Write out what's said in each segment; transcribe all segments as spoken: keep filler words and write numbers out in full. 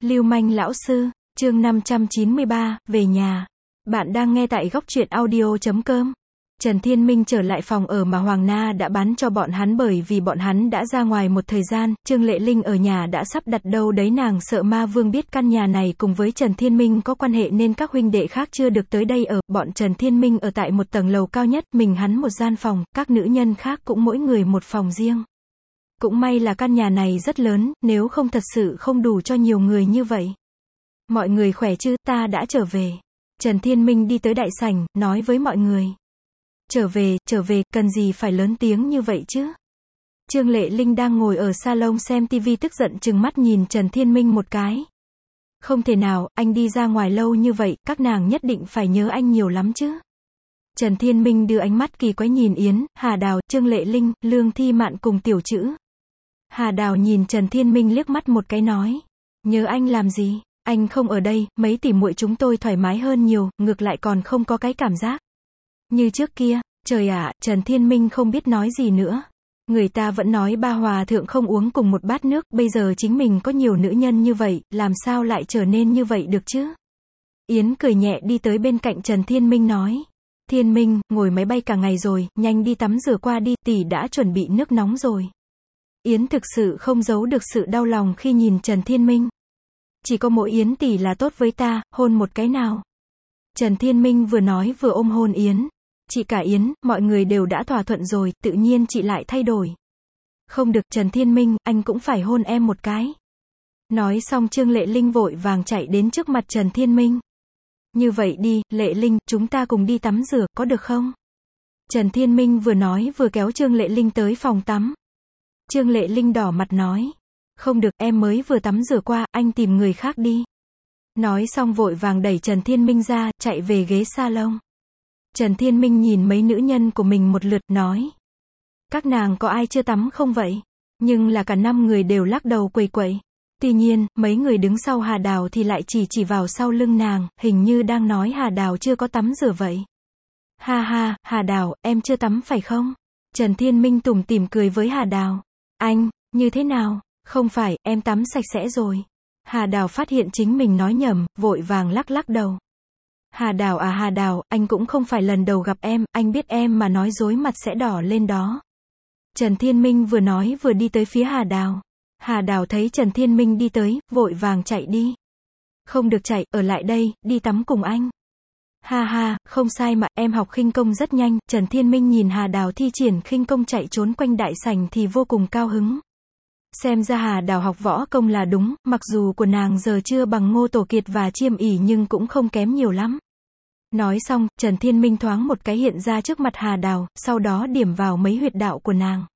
Lưu manh lão sư, chương năm trăm chín mươi ba, về nhà. Bạn đang nghe tại góc truyện audio chấm com. Trần Thiên Minh trở lại phòng ở mà Hoàng Na đã bán cho bọn hắn bởi vì bọn hắn đã ra ngoài một thời gian, Trương Lệ Linh ở nhà đã sắp đặt đâu đấy, nàng sợ Ma Vương biết căn nhà này cùng với Trần Thiên Minh có quan hệ nên các huynh đệ khác chưa được tới đây ở, bọn Trần Thiên Minh ở tại một tầng lầu cao nhất, mình hắn một gian phòng, các nữ nhân khác cũng mỗi người một phòng riêng. Cũng may là căn nhà này rất lớn, nếu không thật sự không đủ cho nhiều người như vậy. Mọi người khỏe chứ, ta đã trở về. Trần Thiên Minh đi tới đại sảnh, nói với mọi người. Trở về, trở về, cần gì phải lớn tiếng như vậy chứ? Trương Lệ Linh đang ngồi ở salon xem tivi tức giận trừng mắt nhìn Trần Thiên Minh một cái. Không thể nào, anh đi ra ngoài lâu như vậy, các nàng nhất định phải nhớ anh nhiều lắm chứ. Trần Thiên Minh đưa ánh mắt kỳ quái nhìn Yến, Hà Đào, Trương Lệ Linh, Lương Thi Mạn cùng Tiểu Trữ. Hà Đào nhìn Trần Thiên Minh liếc mắt một cái nói. Nhớ anh làm gì? Anh không ở đây, mấy tỷ muội chúng tôi thoải mái hơn nhiều, ngược lại còn không có cái cảm giác như trước kia. Trời ạ, Trần Thiên Minh không biết nói gì nữa. Người ta vẫn nói ba hòa thượng không uống cùng một bát nước, bây giờ chính mình có nhiều nữ nhân như vậy, làm sao lại trở nên như vậy được chứ? Yến cười nhẹ đi tới bên cạnh Trần Thiên Minh nói. Thiên Minh, ngồi máy bay cả ngày rồi, nhanh đi tắm rửa qua đi, tỷ đã chuẩn bị nước nóng rồi. Yến thực sự không giấu được sự đau lòng khi nhìn Trần Thiên Minh. Chỉ có mỗi Yến tỷ là tốt với ta, hôn một cái nào. Trần Thiên Minh vừa nói vừa ôm hôn Yến. Chị cả Yến, mọi người đều đã thỏa thuận rồi, tự nhiên chị lại thay đổi. Không được, Trần Thiên Minh, anh cũng phải hôn em một cái. Nói xong Trương Lệ Linh vội vàng chạy đến trước mặt Trần Thiên Minh. Như vậy đi, Lệ Linh, chúng ta cùng đi tắm rửa, có được không? Trần Thiên Minh vừa nói vừa kéo Trương Lệ Linh tới phòng tắm. Trương Lệ Linh đỏ mặt nói. Không được, em mới vừa tắm rửa qua, anh tìm người khác đi. Nói xong vội vàng đẩy Trần Thiên Minh ra, chạy về ghế salon. Trần Thiên Minh nhìn mấy nữ nhân của mình một lượt, nói. Các nàng có ai chưa tắm không vậy? Nhưng là cả năm người đều lắc đầu quầy quậy. Tuy nhiên, mấy người đứng sau Hà Đào thì lại chỉ chỉ vào sau lưng nàng, hình như đang nói Hà Đào chưa có tắm rửa vậy. Ha ha, Hà Đào, em chưa tắm phải không? Trần Thiên Minh tủm tỉm cười với Hà Đào. Anh, như thế nào? Không phải, em tắm sạch sẽ rồi. Hà Đào phát hiện chính mình nói nhầm, vội vàng lắc lắc đầu. Hà Đào à Hà Đào, anh cũng không phải lần đầu gặp em, anh biết em mà nói dối mặt sẽ đỏ lên đó. Trần Thiên Minh vừa nói vừa đi tới phía Hà Đào. Hà Đào thấy Trần Thiên Minh đi tới, vội vàng chạy đi. Không được chạy, ở lại đây, đi tắm cùng anh. Ha ha, không sai mà, em học khinh công rất nhanh. Trần Thiên Minh nhìn Hà Đào thi triển khinh công chạy trốn quanh đại sảnh thì vô cùng cao hứng. Xem ra Hà Đào học võ công là đúng, mặc dù của nàng giờ chưa bằng Ngô Tổ Kiệt và Chiêm ỉ nhưng cũng không kém nhiều lắm. Nói xong, Trần Thiên Minh thoáng một cái hiện ra trước mặt Hà Đào, sau đó điểm vào mấy huyệt đạo của nàng.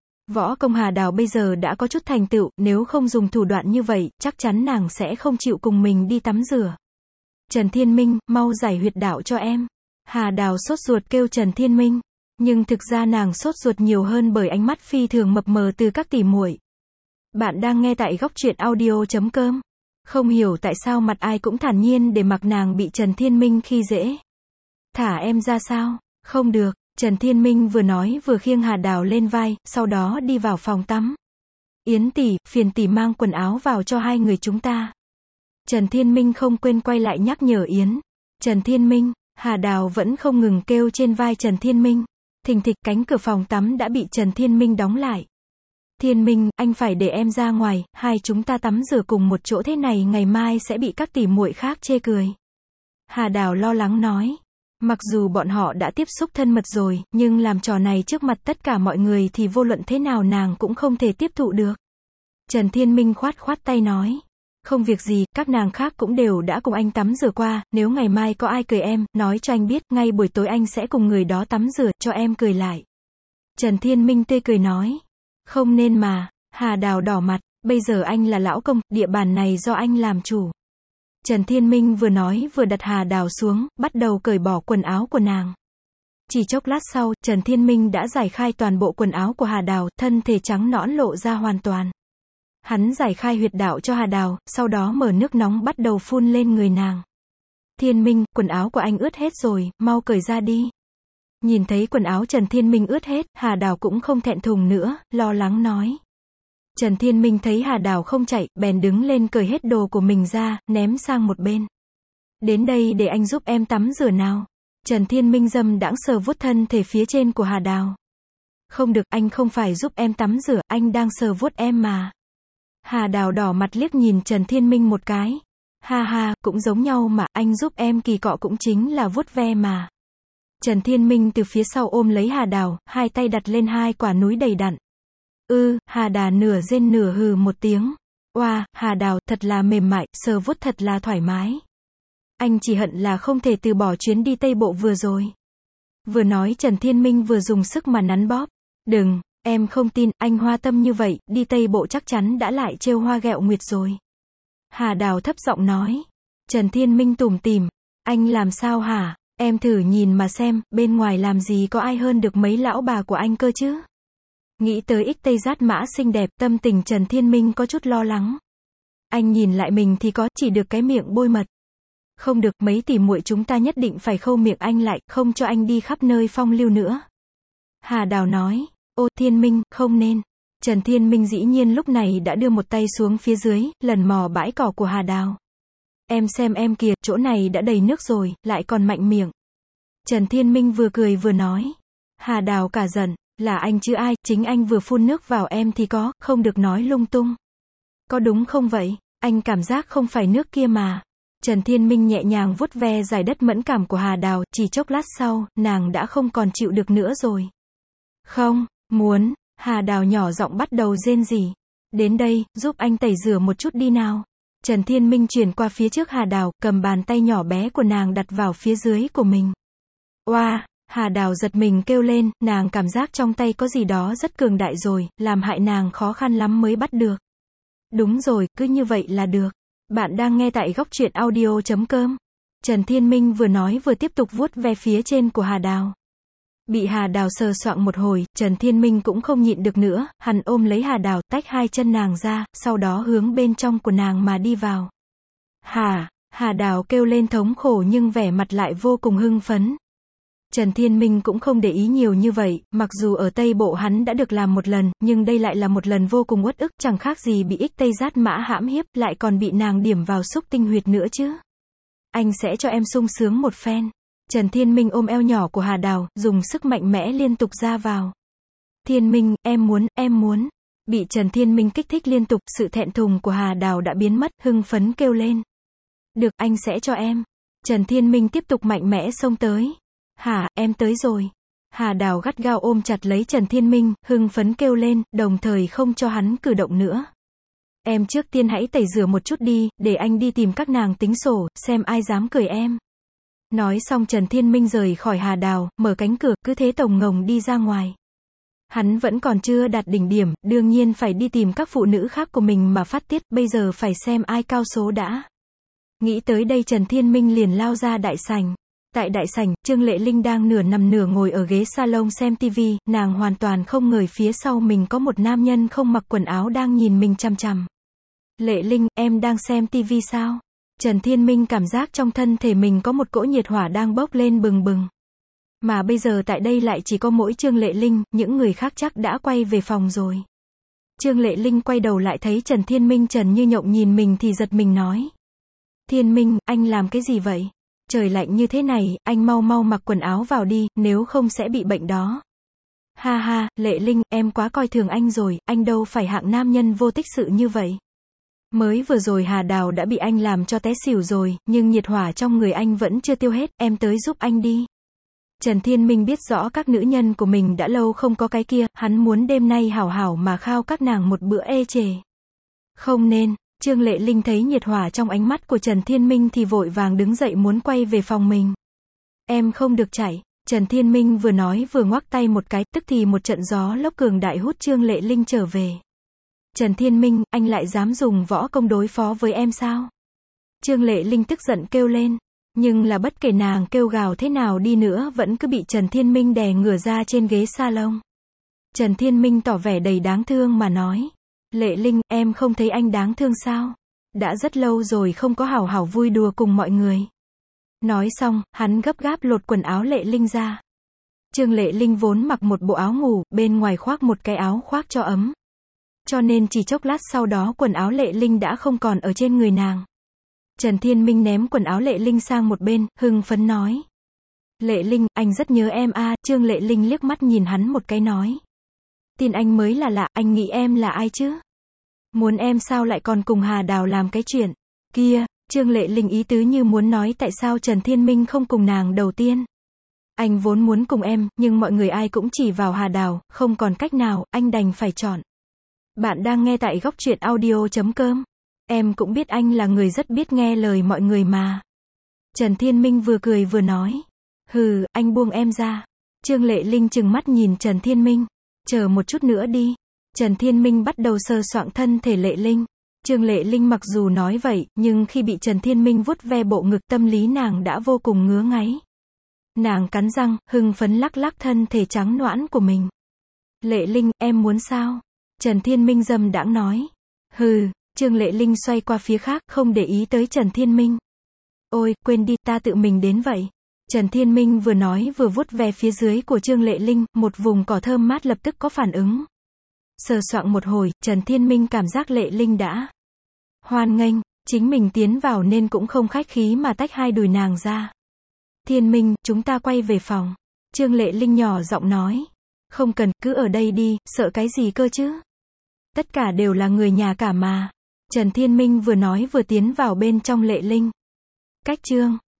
Võ công Hà Đào bây giờ đã có chút thành tựu, nếu không dùng thủ đoạn như vậy, chắc chắn nàng sẽ không chịu cùng mình đi tắm rửa. Trần Thiên Minh, mau giải huyệt đạo cho em. Hà Đào sốt ruột kêu Trần Thiên Minh. Nhưng thực ra nàng sốt ruột nhiều hơn bởi ánh mắt phi thường mập mờ từ các tỷ muội. Bạn đang nghe tại góc truyện audio chấm com. Không hiểu tại sao mặt ai cũng thản nhiên để mặc nàng bị Trần Thiên Minh khi dễ. Thả em ra sao? Không được. Trần Thiên Minh vừa nói vừa khiêng Hà Đào lên vai, sau đó đi vào phòng tắm. Yến tỷ, phiền tỷ mang quần áo vào cho hai người chúng ta. Trần Thiên Minh không quên quay lại nhắc nhở Yến. Trần Thiên Minh, Hà Đào vẫn không ngừng kêu trên vai Trần Thiên Minh. Thình thịch cánh cửa phòng tắm đã bị Trần Thiên Minh đóng lại. Thiên Minh, anh phải để em ra ngoài, hai chúng ta tắm rửa cùng một chỗ thế này ngày mai sẽ bị các tỷ muội khác chê cười. Hà Đào lo lắng nói. Mặc dù bọn họ đã tiếp xúc thân mật rồi, nhưng làm trò này trước mặt tất cả mọi người thì vô luận thế nào nàng cũng không thể tiếp thụ được. Trần Thiên Minh khoát khoát tay nói. Không việc gì, các nàng khác cũng đều đã cùng anh tắm rửa qua, nếu ngày mai có ai cười em, nói cho anh biết, ngay buổi tối anh sẽ cùng người đó tắm rửa, cho em cười lại. Trần Thiên Minh tươi cười nói. Không nên mà. Hà Đào đỏ mặt, bây giờ anh là lão công, địa bàn này do anh làm chủ. Trần Thiên Minh vừa nói vừa đặt Hà Đào xuống, bắt đầu cởi bỏ quần áo của nàng. Chỉ chốc lát sau, Trần Thiên Minh đã giải khai toàn bộ quần áo của Hà Đào, thân thể trắng nõn lộ ra hoàn toàn. Hắn giải khai huyệt đạo cho Hà Đào, sau đó mở nước nóng bắt đầu phun lên người nàng. Thiên Minh, quần áo của anh ướt hết rồi, mau cởi ra đi. Nhìn thấy quần áo Trần Thiên Minh ướt hết, Hà Đào cũng không thẹn thùng nữa, lo lắng nói. Trần Thiên Minh thấy Hà Đào không chạy, bèn đứng lên cởi hết đồ của mình ra, ném sang một bên. Đến đây để anh giúp em tắm rửa nào. Trần Thiên Minh dâm đãng sờ vuốt thân thể phía trên của Hà Đào. Không được, anh không phải giúp em tắm rửa, anh đang sờ vuốt em mà. Hà Đào đỏ mặt liếc nhìn Trần Thiên Minh một cái. Ha ha, cũng giống nhau mà, anh giúp em kỳ cọ cũng chính là vuốt ve mà. Trần Thiên Minh từ phía sau ôm lấy Hà Đào, hai tay đặt lên hai quả núi đầy đặn. Ư, Hà Đà nửa rên nửa hừ một tiếng. Oa, Hà Đào, thật là mềm mại, sờ vuốt thật là thoải mái. Anh chỉ hận là không thể từ bỏ chuyến đi Tây Bộ vừa rồi. Vừa nói Trần Thiên Minh vừa dùng sức mà nắn bóp. Đừng, em không tin, anh hoa tâm như vậy, đi Tây Bộ chắc chắn đã lại trêu hoa ghẹo nguyệt rồi. Hà Đào thấp giọng nói. Trần Thiên Minh tủm tỉm. Anh làm sao hả? Em thử nhìn mà xem, bên ngoài làm gì có ai hơn được mấy lão bà của anh cơ chứ? Nghĩ tới ích tây giát mã xinh đẹp, tâm tình Trần Thiên Minh có chút lo lắng. Anh nhìn lại mình thì có, chỉ được cái miệng bôi mật. Không được, mấy tỷ muội chúng ta nhất định phải khâu miệng anh lại, không cho anh đi khắp nơi phong lưu nữa. Hà Đào nói. Ô, Thiên Minh, không nên. Trần Thiên Minh dĩ nhiên lúc này đã đưa một tay xuống phía dưới, lần mò bãi cỏ của Hà Đào. Em xem em kìa, chỗ này đã đầy nước rồi, lại còn mạnh miệng. Trần Thiên Minh vừa cười vừa nói. Hà Đào cả giận. Là anh chứ ai, chính anh vừa phun nước vào em thì có, không được nói lung tung. Có đúng không vậy? Anh cảm giác không phải nước kia mà. Trần Thiên Minh nhẹ nhàng vuốt ve dải đất mẫn cảm của Hà Đào, chỉ chốc lát sau, nàng đã không còn chịu được nữa rồi. Không, muốn, Hà Đào nhỏ giọng bắt đầu rên rỉ. Đến đây, giúp anh tẩy rửa một chút đi nào. Trần Thiên Minh chuyển qua phía trước Hà Đào, cầm bàn tay nhỏ bé của nàng đặt vào phía dưới của mình. Oa! Hà Đào giật mình kêu lên, nàng cảm giác trong tay có gì đó rất cường đại rồi, làm hại nàng khó khăn lắm mới bắt được. Đúng rồi, cứ như vậy là được. Bạn đang nghe tại góc truyện audio chấm com. Trần Thiên Minh vừa nói vừa tiếp tục vuốt ve phía trên của Hà Đào. Bị Hà Đào sờ soạng một hồi, Trần Thiên Minh cũng không nhịn được nữa, hắn ôm lấy Hà Đào, tách hai chân nàng ra, sau đó hướng bên trong của nàng mà đi vào. Hà, Hà Đào kêu lên thống khổ nhưng vẻ mặt lại vô cùng hưng phấn. Trần Thiên Minh cũng không để ý nhiều như vậy, mặc dù ở Tây Bộ hắn đã được làm một lần, nhưng đây lại là một lần vô cùng uất ức, chẳng khác gì bị ích tây giát mã hãm hiếp, lại còn bị nàng điểm vào xúc tinh huyệt nữa chứ. Anh sẽ cho em sung sướng một phen. Trần Thiên Minh ôm eo nhỏ của Hà Đào, dùng sức mạnh mẽ liên tục ra vào. Thiên Minh, em muốn, em muốn. Bị Trần Thiên Minh kích thích liên tục, sự thẹn thùng của Hà Đào đã biến mất, hưng phấn kêu lên. Được, anh sẽ cho em. Trần Thiên Minh tiếp tục mạnh mẽ xông tới. Hả, em tới rồi. Hà Đào gắt gao ôm chặt lấy Trần Thiên Minh, hưng phấn kêu lên, đồng thời không cho hắn cử động nữa. Em trước tiên hãy tẩy rửa một chút đi, để anh đi tìm các nàng tính sổ, xem ai dám cười em. Nói xong Trần Thiên Minh rời khỏi Hà Đào, mở cánh cửa, cứ thế tổng ngồng đi ra ngoài. Hắn vẫn còn chưa đạt đỉnh điểm, đương nhiên phải đi tìm các phụ nữ khác của mình mà phát tiết, bây giờ phải xem ai cao số đã. Nghĩ tới đây Trần Thiên Minh liền lao ra đại sảnh. Tại đại sảnh, Trương Lệ Linh đang nửa nằm nửa ngồi ở ghế salon xem tivi, nàng hoàn toàn không ngờ phía sau mình có một nam nhân không mặc quần áo đang nhìn mình chằm chằm. Lệ Linh, em đang xem tivi sao? Trần Thiên Minh cảm giác trong thân thể mình có một cỗ nhiệt hỏa đang bốc lên bừng bừng. Mà bây giờ tại đây lại chỉ có mỗi Trương Lệ Linh, những người khác chắc đã quay về phòng rồi. Trương Lệ Linh quay đầu lại thấy Trần Thiên Minh trần như nhộng nhìn mình thì giật mình nói. Thiên Minh, anh làm cái gì vậy? Trời lạnh như thế này, anh mau mau mặc quần áo vào đi, nếu không sẽ bị bệnh đó. Ha ha, Lệ Linh, em quá coi thường anh rồi, anh đâu phải hạng nam nhân vô tích sự như vậy. Mới vừa rồi Hà Đào đã bị anh làm cho té xỉu rồi, nhưng nhiệt hỏa trong người anh vẫn chưa tiêu hết, em tới giúp anh đi. Trần Thiên Minh biết rõ các nữ nhân của mình đã lâu không có cái kia, hắn muốn đêm nay hảo hảo mà khao các nàng một bữa ê chề. Không nên. Trương Lệ Linh thấy nhiệt hỏa trong ánh mắt của Trần Thiên Minh thì vội vàng đứng dậy muốn quay về phòng mình. Em không được chạy. Trần Thiên Minh vừa nói vừa ngoắc tay một cái, tức thì một trận gió lốc cường đại hút Trương Lệ Linh trở về. Trần Thiên Minh, anh lại dám dùng võ công đối phó với em sao? Trương Lệ Linh tức giận kêu lên. Nhưng là bất kể nàng kêu gào thế nào đi nữa vẫn cứ bị Trần Thiên Minh đè ngửa ra trên ghế salon. Trần Thiên Minh tỏ vẻ đầy đáng thương mà nói. Lệ Linh, em không thấy anh đáng thương sao? Đã rất lâu rồi không có hảo hảo vui đùa cùng mọi người. Nói xong, hắn gấp gáp lột quần áo Lệ Linh ra. Trương Lệ Linh vốn mặc một bộ áo ngủ, bên ngoài khoác một cái áo khoác cho ấm. Cho nên chỉ chốc lát sau đó quần áo Lệ Linh đã không còn ở trên người nàng. Trần Thiên Minh ném quần áo Lệ Linh sang một bên, hưng phấn nói. Lệ Linh, anh rất nhớ em a. Trương Lệ Linh liếc mắt nhìn hắn một cái nói. Tin anh mới là lạ, anh nghĩ em là ai chứ? Muốn em sao lại còn cùng Hà Đào làm cái chuyện kia? Trương Lệ Linh ý tứ như muốn nói tại sao Trần Thiên Minh không cùng nàng đầu tiên. Anh vốn muốn cùng em, nhưng mọi người ai cũng chỉ vào Hà Đào, không còn cách nào, anh đành phải chọn. Bạn đang nghe tại góc truyện audio chấm com. Em cũng biết anh là người rất biết nghe lời mọi người mà. Trần Thiên Minh vừa cười vừa nói. Hừ, anh buông em ra. Trương Lệ Linh trừng mắt nhìn Trần Thiên Minh. Chờ một chút nữa đi. Trần Thiên Minh bắt đầu sờ soạng thân thể Lệ Linh. Trương Lệ Linh mặc dù nói vậy, nhưng khi bị Trần Thiên Minh vuốt ve bộ ngực tâm lý nàng đã vô cùng ngứa ngáy. Nàng cắn răng, hưng phấn lắc lắc thân thể trắng nõn của mình. Lệ Linh, em muốn sao? Trần Thiên Minh dâm đãng nói. Hừ, Trương Lệ Linh xoay qua phía khác, không để ý tới Trần Thiên Minh. Ôi, quên đi, ta tự mình đến vậy. Trần Thiên Minh vừa nói vừa vuốt ve phía dưới của Trương Lệ Linh, một vùng cỏ thơm mát lập tức có phản ứng. Sờ soạng một hồi, Trần Thiên Minh cảm giác Lệ Linh đã hoan nghênh, chính mình tiến vào nên cũng không khách khí mà tách hai đùi nàng ra. Thiên Minh, chúng ta quay về phòng. Trương Lệ Linh nhỏ giọng nói. Không cần, cứ ở đây đi, sợ cái gì cơ chứ? Tất cả đều là người nhà cả mà. Trần Thiên Minh vừa nói vừa tiến vào bên trong Lệ Linh. Cách Trương